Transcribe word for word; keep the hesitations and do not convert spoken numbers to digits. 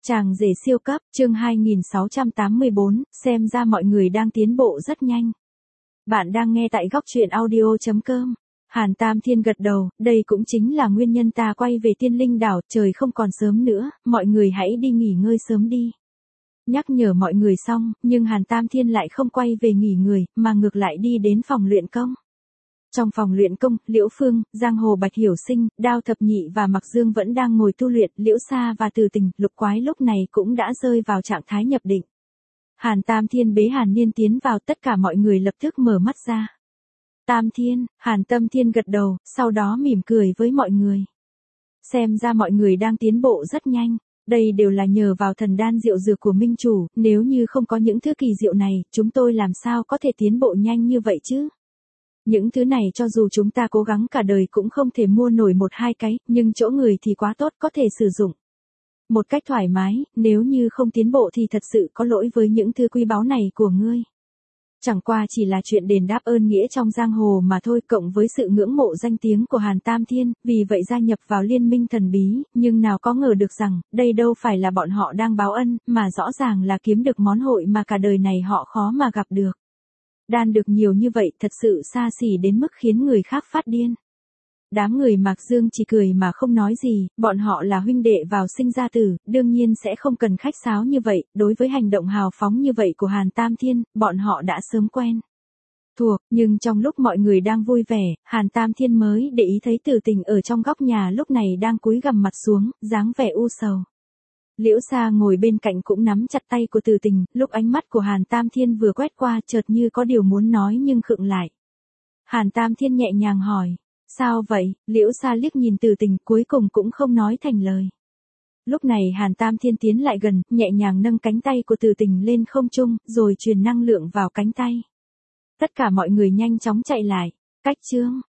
Chàng rể siêu cấp, chương hai nghìn sáu trăm tám mươi bốn, xem ra mọi người đang tiến bộ rất nhanh. Bạn đang nghe tại góc truyện audio chấm com. Hàn Tam Thiên gật đầu, đây cũng chính là nguyên nhân ta quay về Tiên Linh đảo, trời không còn sớm nữa, mọi người hãy đi nghỉ ngơi sớm đi. Nhắc nhở mọi người xong, nhưng Hàn Tam Thiên lại không quay về nghỉ người, mà ngược lại đi đến phòng luyện công. Trong phòng luyện công, Liễu Phương, Giang Hồ Bạch Hiểu Sinh, Đao Thập Nhị và Mặc Dương vẫn đang ngồi tu luyện, Liễu Sa và Từ Tình, Lục Quái lúc này cũng đã rơi vào trạng thái nhập định. Hàn Tam Thiên bế Hàn Niên tiến vào, tất cả mọi người lập tức mở mắt ra. Tam Thiên, Hàn Tâm Thiên gật đầu, sau đó mỉm cười với mọi người. Xem ra mọi người đang tiến bộ rất nhanh. Đây đều là nhờ vào thần đan diệu dược của Minh Chủ, nếu như không có những thứ kỳ diệu này, chúng tôi làm sao có thể tiến bộ nhanh như vậy chứ? Những thứ này cho dù chúng ta cố gắng cả đời cũng không thể mua nổi một hai cái, nhưng chỗ người thì quá tốt có thể sử dụng một cách thoải mái, nếu như không tiến bộ thì thật sự có lỗi với những thứ quý báu này của ngươi. Chẳng qua chỉ là chuyện đền đáp ơn nghĩa trong giang hồ mà thôi, cộng với sự ngưỡng mộ danh tiếng của Hàn Tam Thiên, vì vậy gia nhập vào liên minh thần bí, nhưng nào có ngờ được rằng, đây đâu phải là bọn họ đang báo ân, mà rõ ràng là kiếm được món hội mà cả đời này họ khó mà gặp được. Đan được nhiều như vậy thật sự xa xỉ đến mức khiến người khác phát điên. Đám người Mạc Dương chỉ cười mà không nói gì, bọn họ là huynh đệ vào sinh ra tử, đương nhiên sẽ không cần khách sáo như vậy, đối với hành động hào phóng như vậy của Hàn Tam Thiên, bọn họ đã sớm quen thuộc, nhưng trong lúc mọi người đang vui vẻ, Hàn Tam Thiên mới để ý thấy Từ Tình ở trong góc nhà lúc này đang cúi gằm mặt xuống, dáng vẻ u sầu. Liễu Sa ngồi bên cạnh cũng nắm chặt tay của Từ Tình, lúc ánh mắt của Hàn Tam Thiên vừa quét qua chợt như có điều muốn nói nhưng khựng lại. Hàn Tam Thiên nhẹ nhàng hỏi, sao vậy? Liễu Sa liếc nhìn Từ Tình cuối cùng cũng không nói thành lời. Lúc này Hàn Tam Thiên tiến lại gần, nhẹ nhàng nâng cánh tay của Từ Tình lên không trung, rồi truyền năng lượng vào cánh tay. Tất cả mọi người nhanh chóng chạy lại. Cách chương,